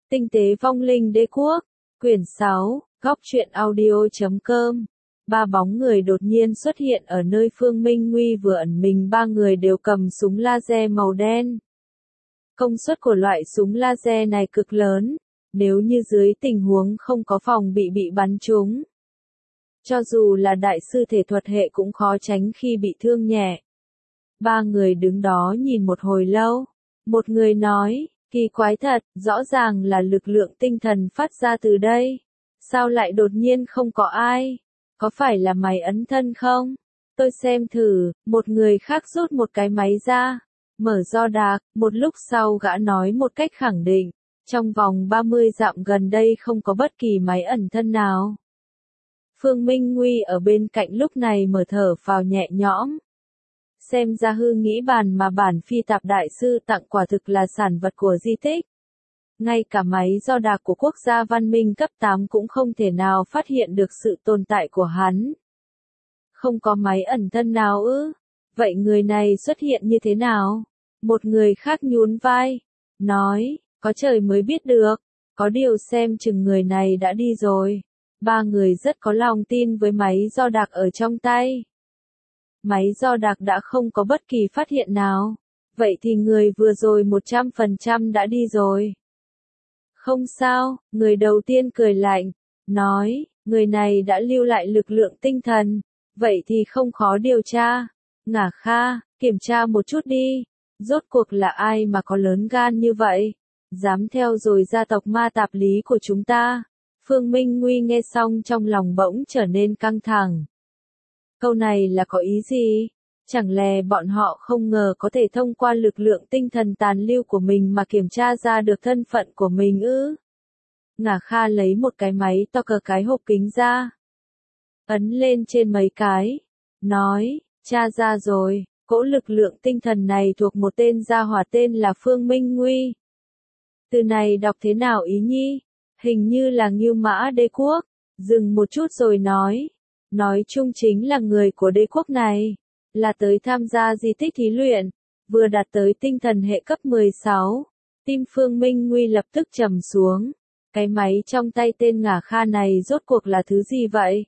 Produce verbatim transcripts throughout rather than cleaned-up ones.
Tinh tế vong linh đế quốc, quyển sáu, góc truyện audio.com. Ba bóng người đột nhiên xuất hiện ở nơi Phương Minh Nguy vừa ẩn mình, ba người đều cầm súng laser màu đen. Công suất của loại súng laser này cực lớn, nếu như dưới tình huống không có phòng bị bị bắn trúng. Cho dù là đại sư thể thuật hệ cũng khó tránh khi bị thương nhẹ. Ba người đứng đó nhìn một hồi lâu. Một người nói, kỳ quái thật, rõ ràng là lực lượng tinh thần phát ra từ đây. Sao lại đột nhiên không có ai? Có phải là máy ấn thân không? Tôi xem thử, một người khác rút một cái máy ra. Mở do đạc, một lúc sau gã nói một cách khẳng định. Trong vòng ba mươi dặm gần đây không có bất kỳ máy ẩn thân nào. Phương Minh Nguy ở bên cạnh lúc này mở thở phào nhẹ nhõm. Xem ra hư nghĩ bàn mà bản phi tạp đại sư tặng quả thực là sản vật của di tích. Ngay cả máy do đạc của quốc gia văn minh cấp tám cũng không thể nào phát hiện được sự tồn tại của hắn. Không có máy ẩn thân nào ư? Vậy người này xuất hiện như thế nào? Một người khác nhún vai, nói, có trời mới biết được, có điều xem chừng người này đã đi rồi. Ba người rất có lòng tin với máy do đạc ở trong tay. Máy do đạc đã không có bất kỳ phát hiện nào. Vậy thì người vừa rồi một trăm phần trăm đã đi rồi. Không sao, người đầu tiên cười lạnh, nói, người này đã lưu lại lực lượng tinh thần, vậy thì không khó điều tra. Ngả Kha, kiểm tra một chút đi, rốt cuộc là ai mà có lớn gan như vậy, dám theo dồi gia tộc ma tạp lý của chúng ta. Phương Minh Nguy nghe xong trong lòng bỗng trở nên căng thẳng. Câu này là có ý gì? Chẳng lẽ bọn họ không ngờ có thể thông qua lực lượng tinh thần tàn lưu của mình mà kiểm tra ra được thân phận của mình ư? Ngả Kha lấy một cái máy to cỡ cái hộp kính ra. Ấn lên trên mấy cái. Nói, tra ra rồi, cỗ lực lượng tinh thần này thuộc một tên gia hỏa tên là Phương Minh Nguy. Từ này đọc thế nào ý nhi? Hình như là Ngưu Mã đế quốc. Dừng một chút rồi nói. Nói chung chính là người của đế quốc này. Là tới tham gia di tích thí luyện. Vừa đạt tới tinh thần hệ cấp mười sáu. Tim Phương Minh Nguy lập tức trầm xuống. Cái máy trong tay tên Ngả Kha này rốt cuộc là thứ gì vậy?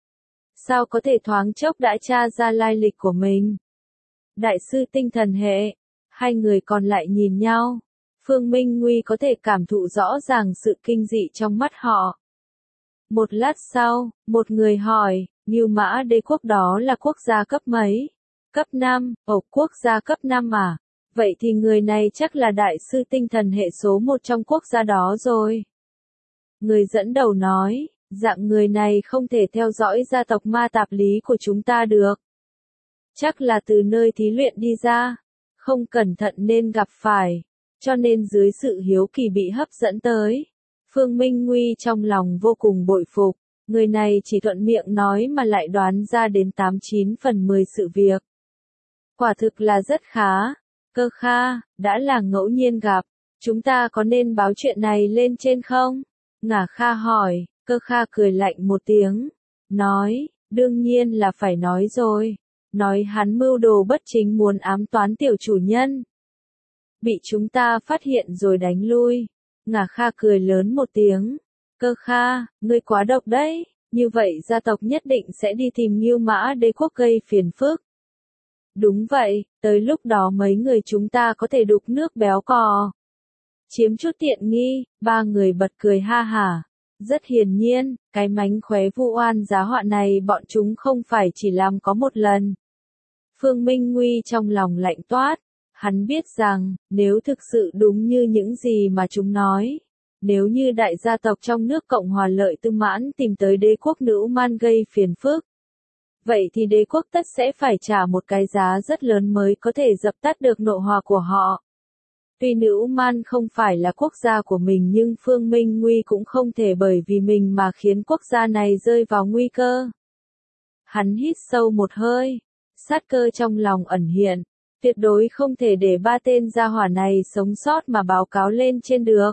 Sao có thể thoáng chốc đã tra ra lai lịch của mình? Đại sư tinh thần hệ. Hai người còn lại nhìn nhau. Phương Minh Nguy có thể cảm thụ rõ ràng sự kinh dị trong mắt họ. Một lát sau, một người hỏi, Ngưu Mã đế quốc đó là quốc gia cấp mấy? Cấp năm, ồ, quốc gia cấp năm à? Vậy thì người này chắc là đại sư tinh thần hệ số một trong quốc gia đó rồi. Người dẫn đầu nói, dạng người này không thể theo dõi gia tộc ma tạp lý của chúng ta được. Chắc là từ nơi thí luyện đi ra, không cẩn thận nên gặp phải, cho nên dưới sự hiếu kỳ bị hấp dẫn tới. Phương Minh Nguy trong lòng vô cùng bội phục, người này chỉ thuận miệng nói mà lại đoán ra đến tám chín phần mười sự việc. Quả thực là rất khá. Cơ Kha, đã là ngẫu nhiên gặp, chúng ta có nên báo chuyện này lên trên không? Ngả Kha hỏi. Cơ Kha cười lạnh một tiếng, nói, đương nhiên là phải nói rồi, nói hắn mưu đồ bất chính muốn ám toán tiểu chủ nhân. Bị chúng ta phát hiện rồi đánh lui. Ngả Kha cười lớn một tiếng, Cơ Kha, ngươi quá độc đấy, như vậy gia tộc nhất định sẽ đi tìm Ngưu Mã đế quốc gây phiền phức. Đúng vậy, tới lúc đó mấy người chúng ta có thể đục nước béo cò. Chiếm chút tiện nghi, ba người bật cười ha hả. Rất hiển nhiên, cái mánh khóe vu oan giá họa này bọn chúng không phải chỉ làm có một lần. Phương Minh Nguy trong lòng lạnh toát, hắn biết rằng, nếu thực sự đúng như những gì mà chúng nói, nếu như đại gia tộc trong nước Cộng hòa Lợi Tư Mãn tìm tới đế quốc Nữ Man gây phiền phức, vậy thì đế quốc tất sẽ phải trả một cái giá rất lớn mới có thể dập tắt được nộ hỏa của họ. Tuy Nữ Man không phải là quốc gia của mình nhưng Phương Minh Nguy cũng không thể bởi vì mình mà khiến quốc gia này rơi vào nguy cơ. Hắn hít sâu một hơi, sát cơ trong lòng ẩn hiện, tuyệt đối không thể để ba tên gia hỏa này sống sót mà báo cáo lên trên được.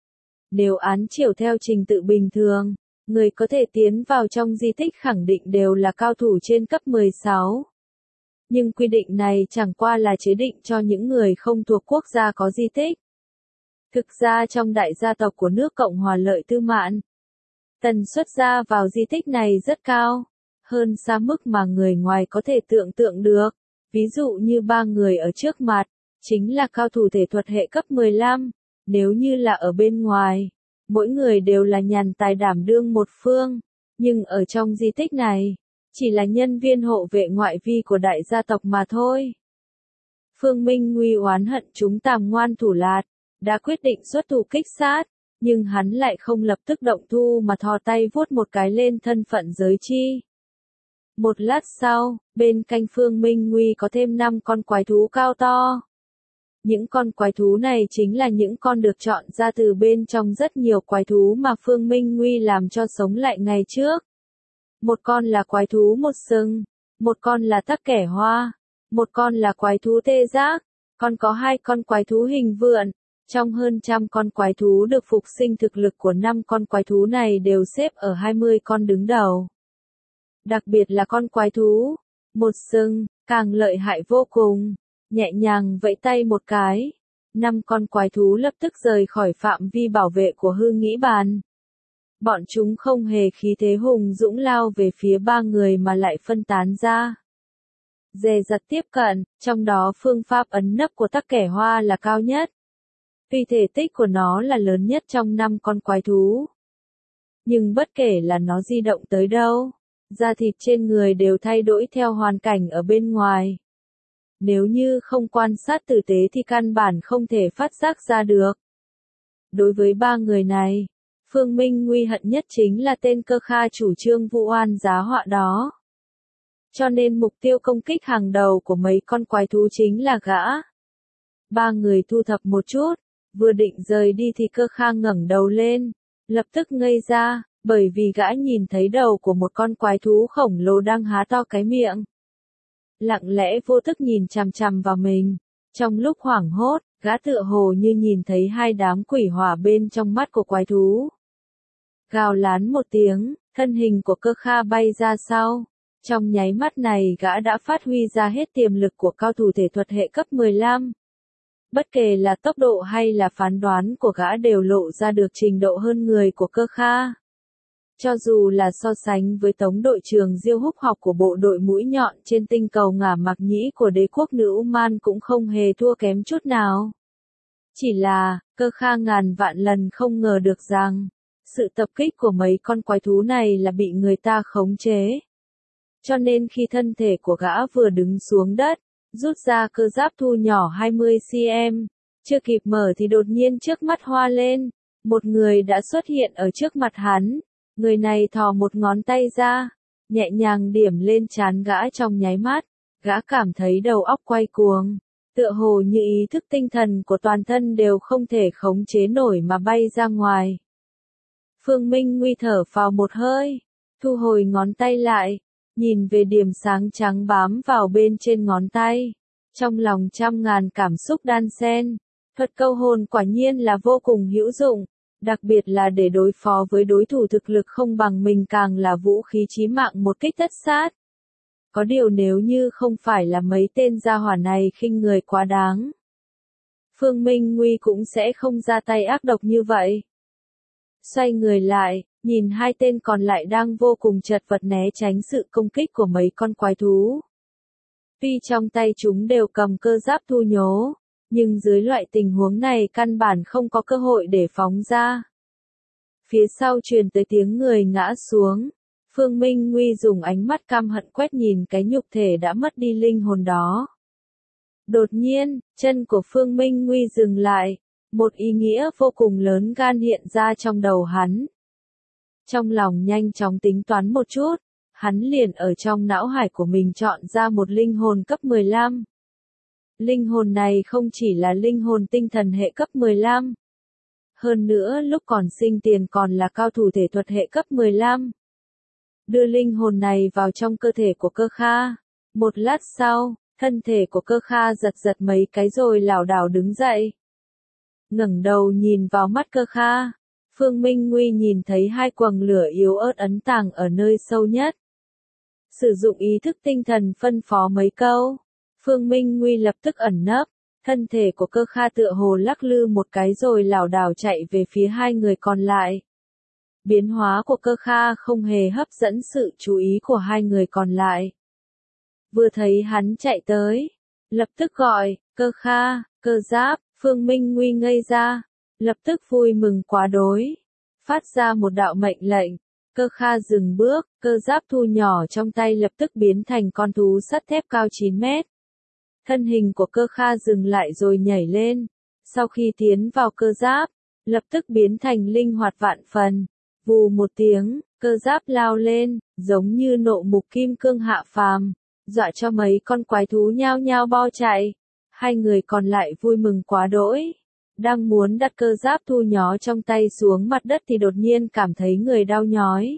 Nếu án chiếu theo trình tự bình thường, người có thể tiến vào trong di tích khẳng định đều là cao thủ trên cấp mười sáu. Nhưng quy định này chẳng qua là chế định cho những người không thuộc quốc gia có di tích. Thực ra trong đại gia tộc của nước Cộng hòa Lợi Tư Mạn, tần suất ra vào di tích này rất cao, hơn xa mức mà người ngoài có thể tưởng tượng được. Ví dụ như ba người ở trước mặt, chính là cao thủ thể thuật hệ cấp mười lăm, nếu như là ở bên ngoài, mỗi người đều là nhàn tài đảm đương một phương, nhưng ở trong di tích này, chỉ là nhân viên hộ vệ ngoại vi của đại gia tộc mà thôi. Phương Minh Nguy oán hận chúng Tàm Ngoan thủ lạt, đã quyết định xuất thủ kích sát, nhưng hắn lại không lập tức động thu mà thò tay vuốt một cái lên thân phận giới chi. Một lát sau, bên cạnh Phương Minh Nguy có thêm năm con quái thú cao to. Những con quái thú này chính là những con được chọn ra từ bên trong rất nhiều quái thú mà Phương Minh Nguy làm cho sống lại ngày trước. Một con là quái thú một sừng, một con là tắc kẻ hoa, một con là quái thú tê giác, còn có hai con quái thú hình vượn. Trong hơn trăm con quái thú được phục sinh, thực lực của năm con quái thú này đều xếp ở hai mươi con đứng đầu. Đặc biệt là con quái thú một sừng, càng lợi hại vô cùng, nhẹ nhàng vẫy tay một cái, năm con quái thú lập tức rời khỏi phạm vi bảo vệ của Hư Nghĩ Bàn. Bọn chúng không hề khí thế hùng dũng lao về phía ba người mà lại phân tán ra. Dè dặt tiếp cận, trong đó phương pháp ấn nấp của tắc kẻ hoa là cao nhất. Tuy thể tích của nó là lớn nhất trong năm con quái thú. Nhưng bất kể là nó di động tới đâu, da thịt trên người đều thay đổi theo hoàn cảnh ở bên ngoài. Nếu như không quan sát tử tế thì căn bản không thể phát giác ra được. Đối với ba người này, Phương Minh Nguy hận nhất chính là tên Cơ Kha chủ trương vu oan giá họa đó. Cho nên mục tiêu công kích hàng đầu của mấy con quái thú chính là gã. Ba người thu thập một chút, vừa định rời đi thì Cơ Kha ngẩng đầu lên, lập tức ngây ra, bởi vì gã nhìn thấy đầu của một con quái thú khổng lồ đang há to cái miệng. Lặng lẽ vô thức nhìn chằm chằm vào mình. Trong lúc hoảng hốt, gã tựa hồ như nhìn thấy hai đám quỷ hỏa bên trong mắt của quái thú. Gào lán một tiếng, thân hình của Cơ Kha bay ra sau. Trong nháy mắt này gã đã phát huy ra hết tiềm lực của cao thủ thể thuật hệ cấp mười lăm. Bất kể là tốc độ hay là phán đoán của gã đều lộ ra được trình độ hơn người của Cơ Kha. Cho dù là so sánh với Tống đội trưởng Diêu Húc học của bộ đội mũi nhọn trên tinh cầu Ngả Mạc Nhĩ của đế quốc nữ Man cũng không hề thua kém chút nào. Chỉ là, Cơ Kha ngàn vạn lần không ngờ được rằng, sự tập kích của mấy con quái thú này là bị người ta khống chế. Cho nên khi thân thể của gã vừa đứng xuống đất, rút ra cơ giáp thu nhỏ hai mươi xăng-ti-mét, chưa kịp mở thì đột nhiên trước mắt hoa lên, một người đã xuất hiện ở trước mặt hắn. Người này thò một ngón tay ra, nhẹ nhàng điểm lên trán gã trong nháy mắt, gã cảm thấy đầu óc quay cuồng, tựa hồ như ý thức tinh thần của toàn thân đều không thể khống chế nổi mà bay ra ngoài. Phương Minh Nguy thở phào một hơi, thu hồi ngón tay lại, nhìn về điểm sáng trắng bám vào bên trên ngón tay, trong lòng trăm ngàn cảm xúc đan xen. Thuật câu hồn quả nhiên là vô cùng hữu dụng. Đặc biệt là để đối phó với đối thủ thực lực không bằng mình càng là vũ khí chí mạng một kích tất sát. Có điều nếu như không phải là mấy tên gia hỏa này khinh người quá đáng, Phương Minh Nguy cũng sẽ không ra tay ác độc như vậy. Xoay người lại, nhìn hai tên còn lại đang vô cùng chật vật né tránh sự công kích của mấy con quái thú. Tuy trong tay chúng đều cầm cơ giáp thu nhố, nhưng dưới loại tình huống này căn bản không có cơ hội để phóng ra. Phía sau truyền tới tiếng người ngã xuống. Phương Minh Nguy dùng ánh mắt căm hận quét nhìn cái nhục thể đã mất đi linh hồn đó. Đột nhiên, chân của Phương Minh Nguy dừng lại. Một ý nghĩa vô cùng lớn gan hiện ra trong đầu hắn. Trong lòng nhanh chóng tính toán một chút, hắn liền ở trong não hải của mình chọn ra một linh hồn cấp mười lăm. Linh hồn này không chỉ là linh hồn tinh thần hệ cấp mười lăm. Hơn nữa lúc còn sinh tiền còn là cao thủ thể thuật hệ cấp mười lăm. Đưa linh hồn này vào trong cơ thể của Cơ Kha. Một lát sau, thân thể của Cơ Kha giật giật mấy cái rồi lảo đảo đứng dậy. Ngẩng đầu nhìn vào mắt Cơ Kha. Phương Minh Nguy nhìn thấy hai quầng lửa yếu ớt ẩn tàng ở nơi sâu nhất. Sử dụng ý thức tinh thần phân phó mấy câu. Phương Minh Nguy lập tức ẩn nấp, Thân thể của Cơ Kha tựa hồ lắc lư một cái rồi lảo đảo chạy về phía hai người còn lại. Biến hóa của Cơ Kha không hề hấp dẫn sự chú ý của hai người còn lại. Vừa thấy hắn chạy tới, lập tức gọi, Cơ Kha, Cơ Giáp, Phương Minh Nguy ngây ra, lập tức vui mừng quá đối. Phát ra một đạo mệnh lệnh, Cơ Kha dừng bước, Cơ Giáp thu nhỏ trong tay lập tức biến thành con thú sắt thép cao chín mét. Thân hình của Cơ Kha dừng lại rồi nhảy lên, sau khi tiến vào Cơ Giáp, lập tức biến thành linh hoạt vạn phần. Vù một tiếng, Cơ Giáp lao lên, giống như nộ mục kim cương hạ phàm, dọa cho mấy con quái thú nhao nhao bo chạy. Hai người còn lại vui mừng quá đỗi. Đang muốn đặt Cơ Giáp thu nhó trong tay xuống mặt đất thì đột nhiên cảm thấy người đau nhói.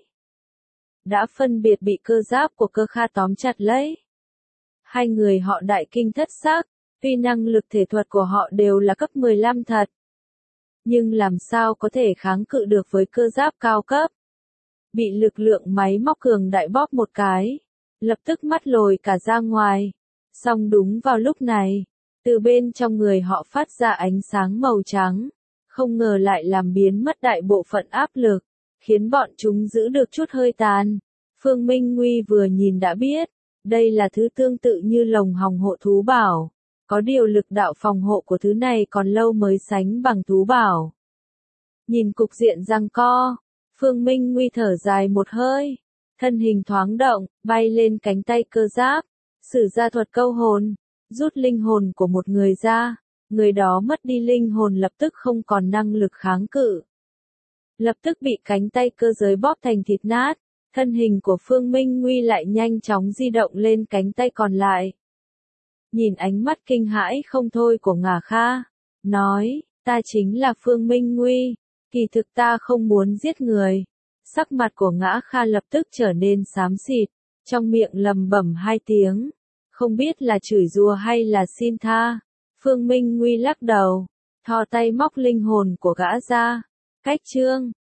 Đã phân biệt bị Cơ Giáp của Cơ Kha tóm chặt lấy. Hai người họ đại kinh thất xác, tuy năng lực thể thuật của họ đều là cấp mười lăm thật. Nhưng làm sao có thể kháng cự được với Cơ Giáp cao cấp. Bị lực lượng máy móc cường đại bóp một cái, lập tức mắt lồi cả ra ngoài. Song đúng vào lúc này, từ bên trong người họ phát ra ánh sáng màu trắng, không ngờ lại làm biến mất đại bộ phận áp lực, khiến bọn chúng giữ được chút hơi tàn. Phương Minh Nguy vừa nhìn đã biết, đây là thứ tương tự như lồng hòng hộ thú bảo. Có điều lực đạo phòng hộ của thứ này còn lâu mới sánh bằng thú bảo. Nhìn cục diện giằng co, Phương Minh Nguy thở dài một hơi, thân hình thoáng động, bay lên cánh tay Cơ Giáp, sử ra thuật câu hồn, rút linh hồn của một người ra, người đó mất đi linh hồn lập tức không còn năng lực kháng cự. Lập tức bị cánh tay Cơ Giới bóp thành thịt nát, thân hình của Phương Minh Nguy lại nhanh chóng di động lên cánh tay còn lại. Nhìn ánh mắt kinh hãi không thôi của Ngà Kha, nói, ta chính là Phương Minh Nguy, kỳ thực ta không muốn giết người. Sắc mặt của Ngã Kha lập tức trở nên xám xịt, trong miệng lầm bẩm hai tiếng, không biết là chửi rủa hay là xin tha. Phương Minh Nguy lắc đầu, thò tay móc linh hồn của gã ra, cách chương.